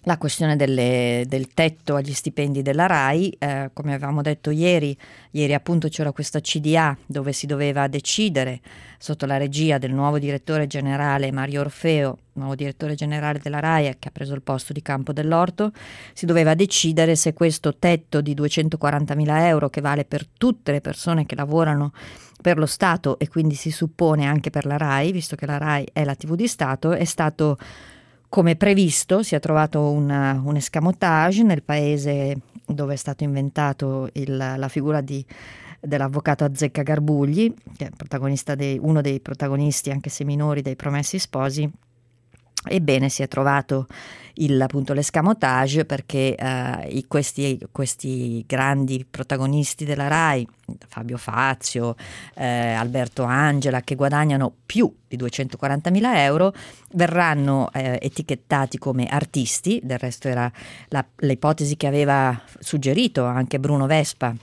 la questione delle, del tetto agli stipendi della RAI, eh, come avevamo detto ieri, ieri appunto c'era questa C D A dove si doveva decidere, sotto la regia del nuovo direttore generale Mario Orfeo, nuovo direttore generale della RAI che ha preso il posto di Campo Dell'Orto, si doveva decidere se questo tetto di duecentoquarantamila euro, che vale per tutte le persone che lavorano per lo Stato e quindi si suppone anche per la RAI, visto che la RAI è la tivù di Stato, è stato come previsto. Si è trovato una, un escamotage nel paese dove è stato inventato il, la figura di, dell'avvocato Azzecca Garbugli, che è protagonista dei, uno dei protagonisti, anche se minori, dei Promessi Sposi. Ebbene, si è trovato il, appunto l'escamotage perché eh, i, questi, questi grandi protagonisti della RAI, Fabio Fazio, eh, Alberto Angela, che guadagnano più di duecentoquarantamila euro, verranno eh, etichettati come artisti. Del resto era la, l'ipotesi che aveva suggerito anche Bruno Vespa,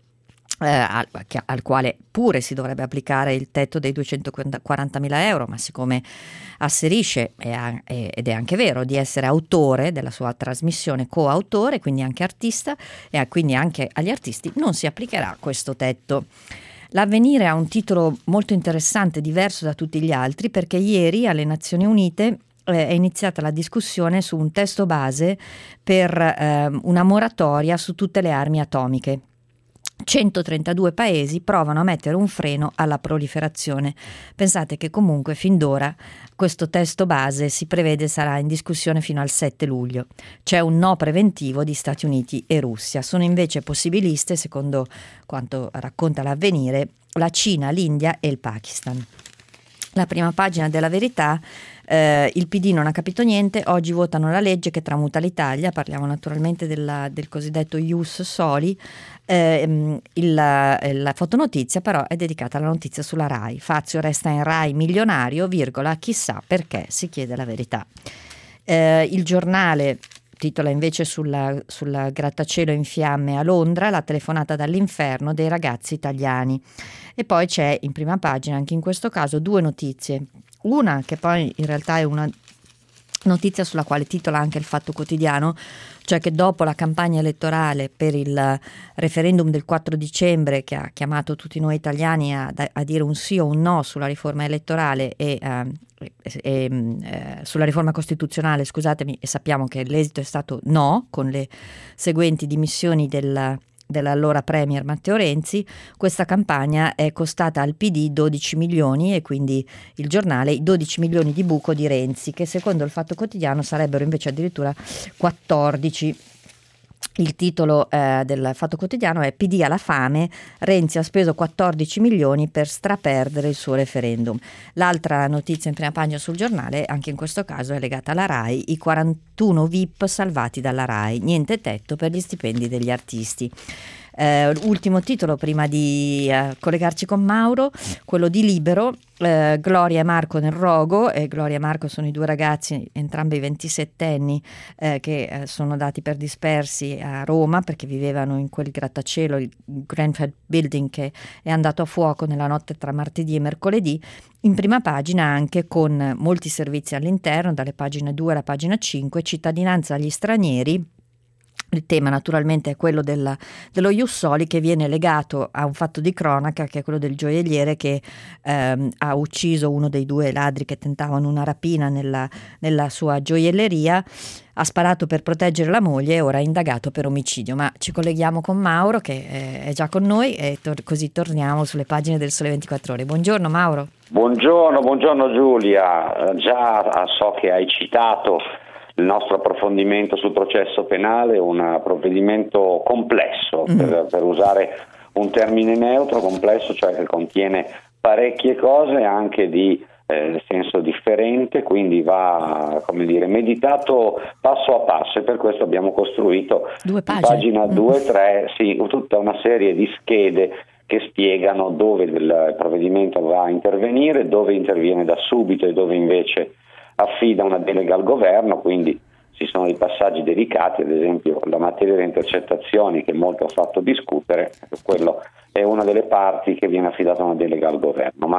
Eh, al, al quale pure si dovrebbe applicare il tetto dei duecentoquarantamila euro, ma siccome asserisce, e ha, è, ed è anche vero, di essere autore della sua trasmissione, coautore, quindi anche artista, e quindi anche agli artisti non si applicherà questo tetto. L'Avvenire ha un titolo molto interessante, diverso da tutti gli altri, perché ieri alle Nazioni Unite è iniziata la discussione su un testo base per eh, una moratoria su tutte le armi atomiche. centotrentadue paesi provano a mettere un freno alla proliferazione. Pensate che comunque fin d'ora questo testo base si prevede sarà in discussione fino al sette luglio. C'è un no preventivo di Stati Uniti e Russia. Sono invece possibiliste, secondo quanto racconta l'Avvenire, la Cina, l'India e il Pakistan. La prima pagina della Verità, eh, il P D non ha capito niente, oggi votano la legge che tramuta l'Italia, parliamo naturalmente della, del cosiddetto Ius Soli. Eh, il, la fotonotizia però è dedicata alla notizia sulla RAI. Fazio resta in RAI milionario, virgola, chissà perché, si chiede la verità. Eh, il Giornale titola invece sulla, sulla grattacielo in fiamme a Londra, la telefonata dall'inferno dei ragazzi italiani. E poi c'è in prima pagina, anche in questo caso, due notizie. Una che poi in realtà è una notizia sulla quale titola anche il Fatto Quotidiano, cioè che dopo la campagna elettorale per il referendum del quattro dicembre, che ha chiamato tutti noi italiani a, a dire un sì o un no sulla riforma elettorale e, eh, e eh, sulla riforma costituzionale, scusatemi, e sappiamo che l'esito è stato no, con le seguenti dimissioni del dell'allora premier Matteo Renzi, questa campagna è costata al P D dodici milioni e quindi il Giornale i dodici milioni di buco di Renzi, che secondo il Fatto Quotidiano sarebbero invece addirittura quattordici. Il titolo eh, del Fatto Quotidiano è P D alla fame, Renzi ha speso quattordici milioni per straperdere il suo referendum. L'altra notizia in prima pagina sul Giornale, anche in questo caso è legata alla RAI, i quarantuno V I P salvati dalla RAI, niente tetto per gli stipendi degli artisti. Eh, ultimo titolo prima di eh, collegarci con Mauro, quello di Libero, eh, Gloria e Marco nel rogo. E Gloria e Marco sono i due ragazzi, entrambi ventisettenni, eh, che eh, sono dati per dispersi a Roma perché vivevano in quel grattacielo, il Grenfell Building, che è andato a fuoco nella notte tra martedì e mercoledì. In prima pagina anche con molti servizi all'interno, dalle pagine due alla pagina cinque, cittadinanza agli stranieri. Il tema naturalmente è quello della, dello Ius Soli, che viene legato a un fatto di cronaca, che è quello del gioielliere che ehm, ha ucciso uno dei due ladri che tentavano una rapina nella, nella sua gioielleria, ha sparato per proteggere la moglie e ora è indagato per omicidio. Ma ci colleghiamo con Mauro, che è, è già con noi, e tor- così torniamo sulle pagine del Sole ventiquattro Ore. Buongiorno Mauro. Buongiorno, buongiorno Giulia. Già so che hai citato il nostro approfondimento sul processo penale, un provvedimento complesso, mm. per, per usare un termine neutro, complesso, cioè che contiene parecchie cose anche di eh, senso differente, quindi va, come dire, meditato passo a passo, e per questo abbiamo costruito Due in pagina due tre sì, tutta una serie di schede che spiegano dove il provvedimento va a intervenire, dove interviene da subito e dove invece affida una delega al governo. Quindi ci sono dei passaggi delicati, ad esempio la materia delle intercettazioni, che molto ha fatto discutere, quello è una delle parti che viene affidata una delega al governo. Ma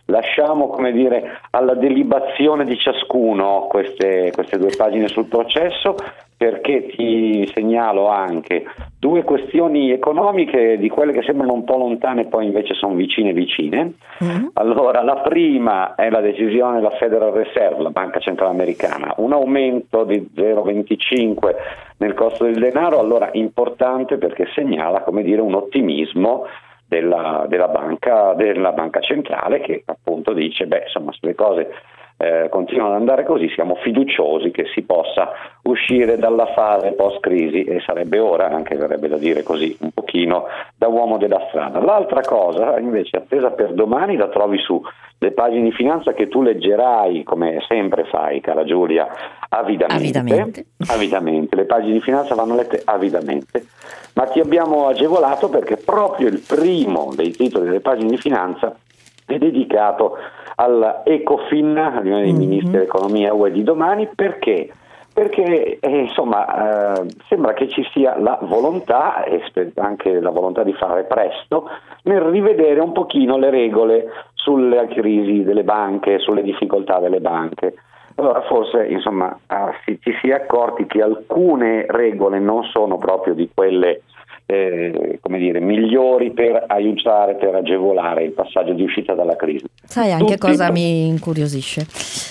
lasciamo, come dire, alla delibazione di ciascuno queste, queste due pagine sul processo, perché ti segnalo anche due questioni economiche di quelle che sembrano un po' lontane, poi invece sono vicine vicine. Mm-hmm. Allora, la prima è la decisione della Federal Reserve, la banca centrale americana, un aumento di zero virgola venticinque nel costo del denaro, allora importante perché segnala, come dire, un ottimismo della, della banca della banca centrale, che appunto dice, beh, insomma, se le cose Eh, continuano ad andare così, siamo fiduciosi che si possa uscire dalla fase post-crisi, e sarebbe ora, anche verrebbe da dire così, un pochino da uomo della strada. L'altra cosa, invece, attesa per domani, la trovi su le pagine di finanza che tu leggerai, come sempre fai, cara Giulia, avidamente. Avidamente. avidamente. Le pagine di finanza vanno lette avidamente, ma ti abbiamo agevolato perché proprio il primo dei titoli delle pagine di finanza è dedicato all'Ecofin, la riunione dei mm-hmm. ministri dell'economia U E di domani. Perché? Perché eh, insomma eh, sembra che ci sia la volontà, e anche la volontà di fare presto, nel rivedere un pochino le regole sulle crisi delle banche, sulle difficoltà delle banche. Allora forse insomma eh, si, ci si è accorti che alcune regole non sono proprio di quelle Eh, come dire, migliori per aiutare, per agevolare il passaggio di uscita dalla crisi. Sai anche Tutti cosa pro- mi incuriosisce?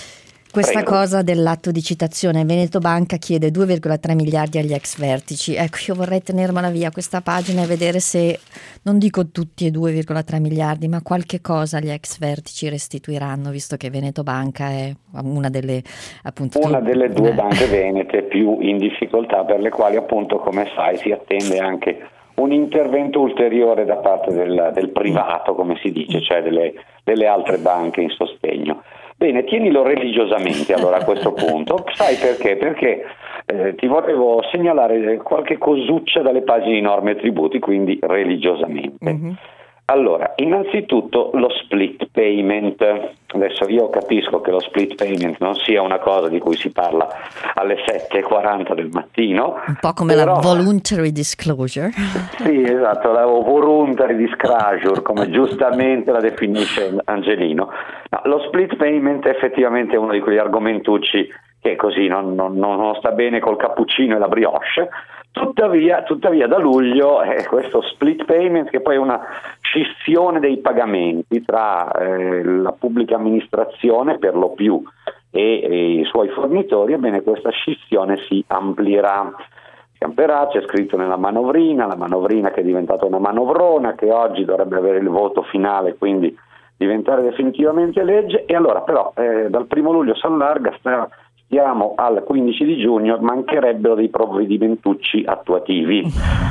Questa Prego. cosa dell'atto di citazione. Veneto Banca chiede due virgola tre miliardi agli ex vertici. Ecco, io vorrei tenermela via questa pagina e vedere se, non dico tutti e due virgola tre miliardi, ma qualche cosa gli ex vertici restituiranno, visto che Veneto Banca è una delle appunto una tu, delle due eh. banche venete più in difficoltà, per le quali appunto, come sai, si attende anche un intervento ulteriore da parte del, del privato, come si dice, cioè delle, delle altre banche in sostegno. Bene, tienilo religiosamente allora a questo punto. Sai perché? Perché eh, ti volevo segnalare qualche cosuccia dalle pagine di norme e tributi, quindi religiosamente. Mm-hmm. Allora, innanzitutto lo split payment. Adesso io capisco che lo split payment non sia una cosa di cui si parla alle sette e quaranta del mattino. Un po' come però la voluntary disclosure. Sì, esatto, la voluntary disclosure, come giustamente la definisce Angelino. No, lo split payment è effettivamente uno di quegli argomentucci che così non, non, non sta bene col cappuccino e la brioche. Tuttavia, tuttavia da luglio eh, questo split payment, che poi è una scissione dei pagamenti tra eh, la pubblica amministrazione per lo più e, e i suoi fornitori, ebbene questa scissione si amplierà. Si amplierà, c'è scritto nella manovrina, la manovrina che è diventata una manovrona, che oggi dovrebbe avere il voto finale, quindi diventare definitivamente legge. E allora però eh, dal primo luglio si allarga, sta Siamo al quindici di giugno, mancherebbero dei provvedimentucci attuativi.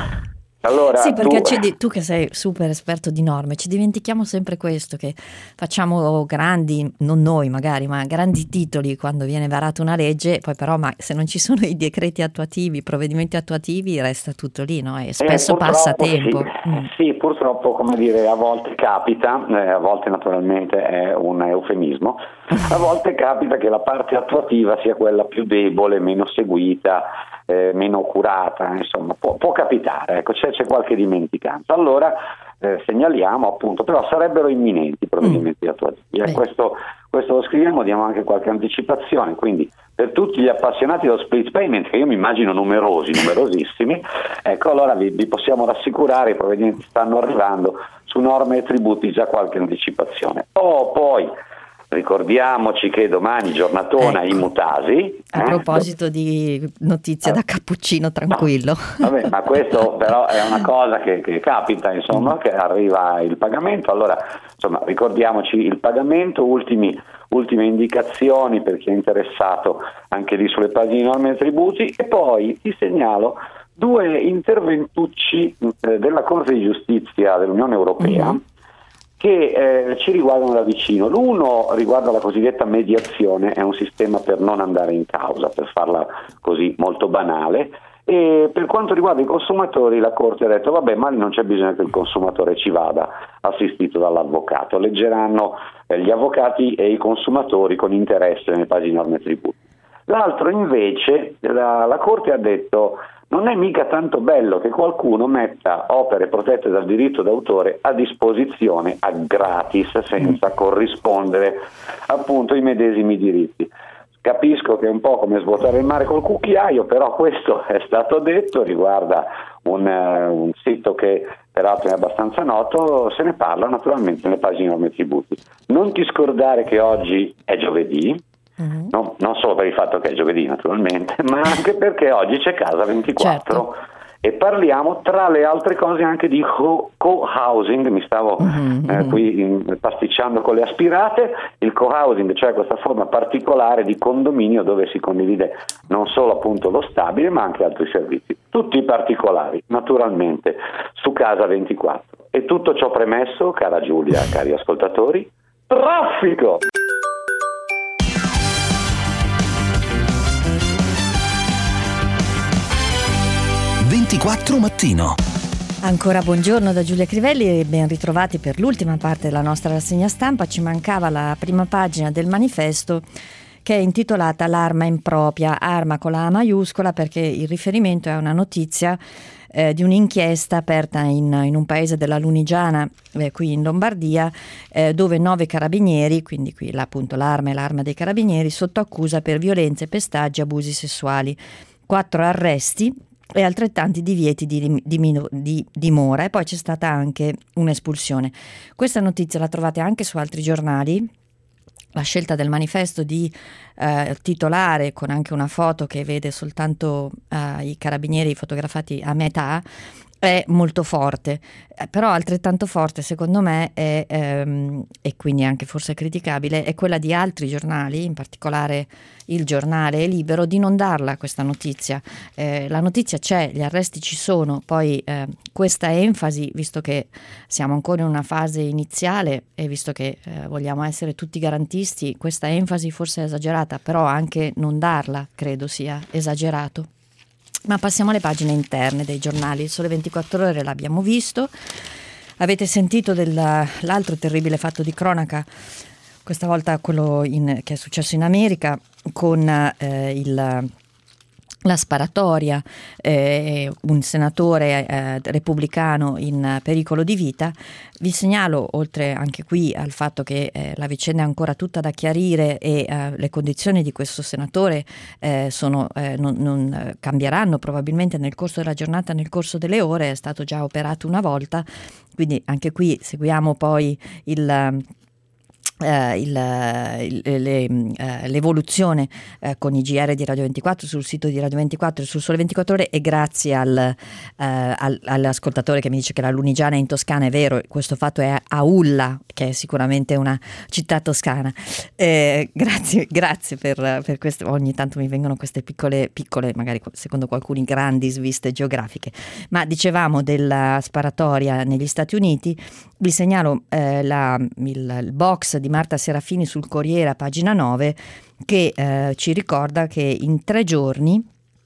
Allora, sì, perché tu... ci, tu che sei super esperto di norme, ci dimentichiamo sempre questo, che facciamo grandi, non noi magari, ma grandi titoli quando viene varata una legge, poi però ma se non ci sono i decreti attuativi, i provvedimenti attuativi, resta tutto lì, no? E spesso eh, passa tempo. Sì. Mm. sì, purtroppo, come dire, a volte capita, eh, a volte naturalmente è un eufemismo, a volte capita che la parte attuativa sia quella più debole, meno seguita, eh, meno curata, insomma, può, può capitare, ecco, c'è, c'è qualche dimenticanza. Allora eh, segnaliamo appunto, però sarebbero imminenti i provvedimenti mm. attuativi. Eh, questo, questo lo scriviamo, diamo anche qualche anticipazione, quindi per tutti gli appassionati dello split payment, che io mi immagino numerosi, numerosissimi, ecco, allora vi, vi possiamo rassicurare, i provvedimenti stanno arrivando, su norme e tributi già qualche anticipazione. Oh, poi ricordiamoci che domani giornatona ecco. Immutasi. A eh? proposito di notizie eh. da cappuccino tranquillo. No. Vabbè, ma questo però è una cosa che, che capita, insomma, mm. che arriva il pagamento. Allora, insomma, ricordiamoci il pagamento, ultimi, ultime indicazioni per chi è interessato anche lì sulle pagine norme e tributi, e poi ti segnalo due interventucci eh, della Corte di Giustizia dell'Unione Europea. Mm. che eh, ci riguardano da vicino. L'uno riguarda la cosiddetta mediazione, è un sistema per non andare in causa, per farla così molto banale, e per quanto riguarda i consumatori la Corte ha detto vabbè, ma non c'è bisogno che il consumatore ci vada assistito dall'avvocato, leggeranno eh, gli avvocati e i consumatori con interesse nelle pagine norme e tributi. L'altro invece, la, la Corte ha detto non è mica tanto bello che qualcuno metta opere protette dal diritto d'autore a disposizione a gratis senza corrispondere appunto i medesimi diritti. Capisco che è un po' come svuotare il mare col cucchiaio, però questo è stato detto, riguarda un, uh, un sito che peraltro è abbastanza noto, se ne parla naturalmente nelle pagine Norme e Tributi. Non ti scordare che oggi è giovedì, mm-hmm. no, non solo per il fatto che è giovedì naturalmente, ma anche perché oggi c'è Casa ventiquattro. Certo. E parliamo tra le altre cose anche di co- co-housing, mi stavo mm-hmm. eh, qui in, pasticciando con le aspirate, il co-housing, cioè questa forma particolare di condominio dove si condivide non solo appunto lo stabile ma anche altri servizi, tutti particolari naturalmente su Casa ventiquattro. E tutto ciò premesso, cara Giulia, cari ascoltatori, traffico! ventiquattro mattino. Ancora buongiorno da Giulia Crivelli e ben ritrovati per l'ultima parte della nostra rassegna stampa. Ci mancava la prima pagina del manifesto, che è intitolata L'arma impropria, arma con la A maiuscola, perché il riferimento è a una notizia eh, di un'inchiesta aperta in, in un paese della Lunigiana, eh, qui in Lombardia, eh, dove nove carabinieri, quindi qui là, appunto l'arma è l'arma dei carabinieri, sotto accusa per violenze, pestaggi, abusi sessuali. Quattro arresti e altrettanti divieti di, di, di dimora, e poi c'è stata anche un'espulsione. Questa notizia la trovate anche su altri giornali. La scelta del manifesto di eh, titolare con anche una foto che vede soltanto eh, i carabinieri fotografati a metà è molto forte, eh, però altrettanto forte secondo me è, ehm, e quindi anche forse criticabile, è quella di altri giornali, in particolare il giornale Libero, di non darla questa notizia. Eh, la notizia c'è, gli arresti ci sono, poi eh, questa enfasi, visto che siamo ancora in una fase iniziale e visto che eh, vogliamo essere tutti garantisti, questa enfasi forse è esagerata, però anche non darla credo sia esagerato. Ma passiamo alle pagine interne dei giornali. Il Sole ventiquattro Ore l'abbiamo visto. Avete sentito dell'altro terribile fatto di cronaca, questa volta quello in, che è successo in America con eh, il... la sparatoria, eh, un senatore eh, repubblicano in pericolo di vita. Vi segnalo, oltre anche qui al fatto che eh, la vicenda è ancora tutta da chiarire e eh, le condizioni di questo senatore eh, sono, eh, non, non cambieranno probabilmente nel corso della giornata, nel corso delle ore. È stato già operato una volta, quindi anche qui seguiamo poi il Uh, il, il, le, uh, l'evoluzione uh, con i G R di Radio ventiquattro sul sito di Radio ventiquattro e sul Sole ventiquattro Ore, e grazie al, uh, al, all'ascoltatore che mi dice che la Lunigiana è in Toscana. È vero, questo fatto è a Ulla, che è sicuramente una città toscana. Eh, grazie grazie per, per questo. Ogni tanto mi vengono queste piccole, piccole, magari secondo qualcuno grandi sviste geografiche. Ma dicevamo della sparatoria negli Stati Uniti. Vi segnalo eh, la, il, il box di Marta Serafini sul Corriere a pagina nove, che eh, ci ricorda che in tre giorni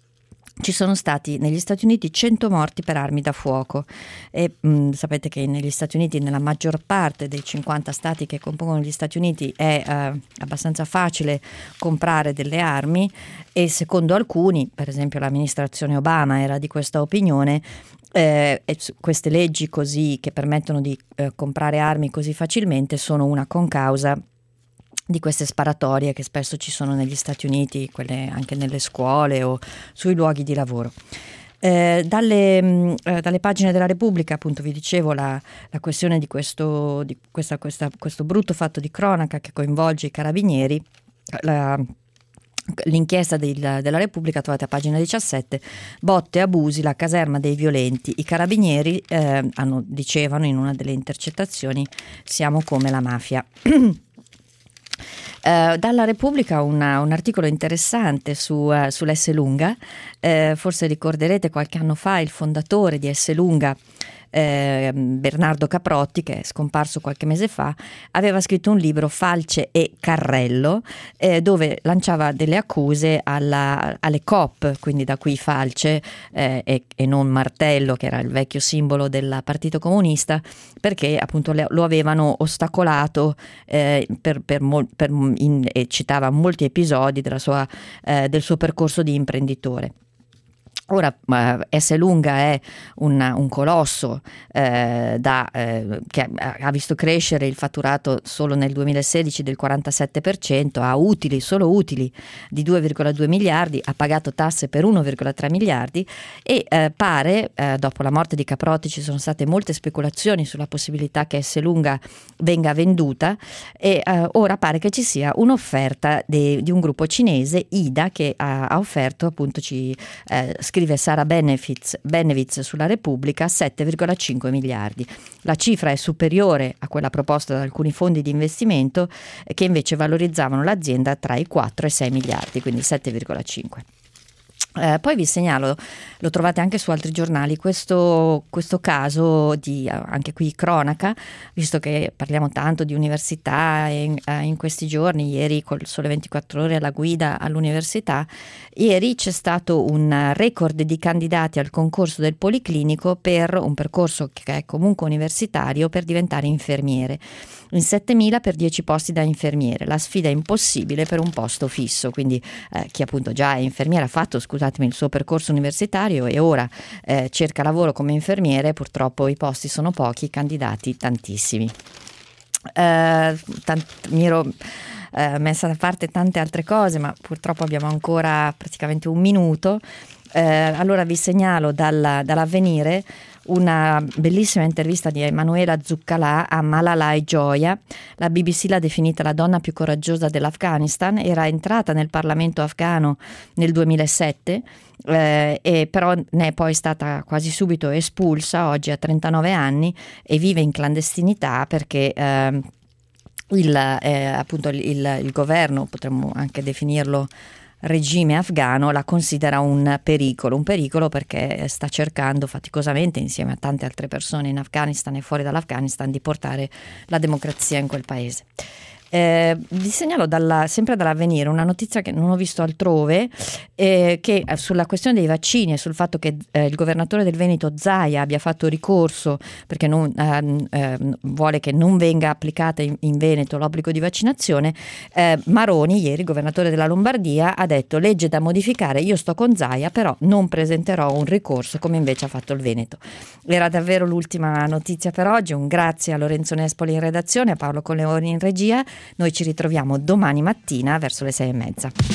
ci sono stati negli Stati Uniti cento morti per armi da fuoco e mh, sapete che negli Stati Uniti, nella maggior parte dei cinquanta stati che compongono gli Stati Uniti, è eh, abbastanza facile comprare delle armi, e secondo alcuni, per esempio l'amministrazione Obama era di questa opinione. Eh, queste leggi così che permettono di eh, comprare armi così facilmente sono una concausa di queste sparatorie che spesso ci sono negli Stati Uniti, quelle anche nelle scuole o sui luoghi di lavoro. Eh, dalle, mh, eh, dalle pagine della Repubblica, appunto, vi dicevo la, la questione di, questo, di questa, questa, questo brutto fatto di cronaca che coinvolge i carabinieri. La, L'inchiesta del, della Repubblica trovate a pagina diciassette, botte e abusi, la caserma dei violenti, i carabinieri eh, hanno, dicevano in una delle intercettazioni, siamo come la mafia. Uh, dalla Repubblica una, un articolo interessante su, uh, sull'Esselunga. Uh, forse ricorderete qualche anno fa il fondatore di Esselunga, eh, Bernardo Caprotti, che è scomparso qualche mese fa, aveva scritto un libro, Falce e Carrello, eh, dove lanciava delle accuse alla, alle Coop, quindi da qui Falce eh, e, e non Martello, che era il vecchio simbolo del Partito Comunista, perché appunto le, lo avevano ostacolato eh, per, per, per in, e citava molti episodi della sua, eh, del suo percorso di imprenditore. Ora uh, Esselunga è un, un colosso eh, da, eh, che ha visto crescere il fatturato solo nel duemilasedici del quarantasette per cento, ha utili, solo utili di due virgola due miliardi, ha pagato tasse per uno virgola tre miliardi e eh, pare, eh, dopo la morte di Caprotti ci sono state molte speculazioni sulla possibilità che Esselunga venga venduta e eh, ora pare che ci sia un'offerta de, di un gruppo cinese, Ida, che ha, ha offerto, appunto ci eh, scrive Sara Benefits, Benevitz sulla Repubblica, sette virgola cinque miliardi. La cifra è superiore a quella proposta da alcuni fondi di investimento eh, che invece valorizzavano l'azienda tra i quattro e i sei miliardi, quindi sette virgola cinque. Eh, poi vi segnalo, lo trovate anche su altri giornali, questo, questo caso di, anche qui cronaca, visto che parliamo tanto di università in, eh, in questi giorni, ieri col Sole ventiquattro Ore alla guida all'università, ieri c'è stato un record di candidati al concorso del Policlinico per un percorso che è comunque universitario per diventare infermiere. In settemila per dieci posti da infermiere, la sfida è impossibile per un posto fisso, quindi eh, chi appunto già è infermiere ha fatto, scusatemi, il suo percorso universitario e ora eh, cerca lavoro come infermiere, purtroppo i posti sono pochi, i candidati tantissimi. Eh, tant- mi ero eh, messa da parte tante altre cose, ma purtroppo abbiamo ancora praticamente un minuto. Eh, allora vi segnalo dalla, dall'Avvenire una bellissima intervista di Emanuela Zuccalà a Malalai Joya. La B B C l'ha definita la donna più coraggiosa dell'Afghanistan, era entrata nel Parlamento afghano nel duemilasette eh, e però ne è poi stata quasi subito espulsa, oggi ha trentanove anni e vive in clandestinità perché eh, il, eh, appunto il, il, il governo, potremmo anche definirlo regime afghano, la considera un pericolo, un pericolo perché sta cercando faticosamente, insieme a tante altre persone in Afghanistan e fuori dall'Afghanistan, di portare la democrazia in quel paese. Eh, vi segnalo dalla, sempre dall'Avvenire una notizia che non ho visto altrove, eh, che sulla questione dei vaccini e sul fatto che eh, il governatore del Veneto Zaia abbia fatto ricorso perché non, eh, eh, vuole che non venga applicata in, in Veneto l'obbligo di vaccinazione. eh, Maroni, ieri, governatore della Lombardia, ha detto: legge da modificare, io sto con Zaia, però non presenterò un ricorso come invece ha fatto il Veneto. Era davvero l'ultima notizia per oggi. Un grazie a Lorenzo Nespoli in redazione, a Paolo Colleoni in regia. Noi ci ritroviamo domani mattina verso le sei e mezza.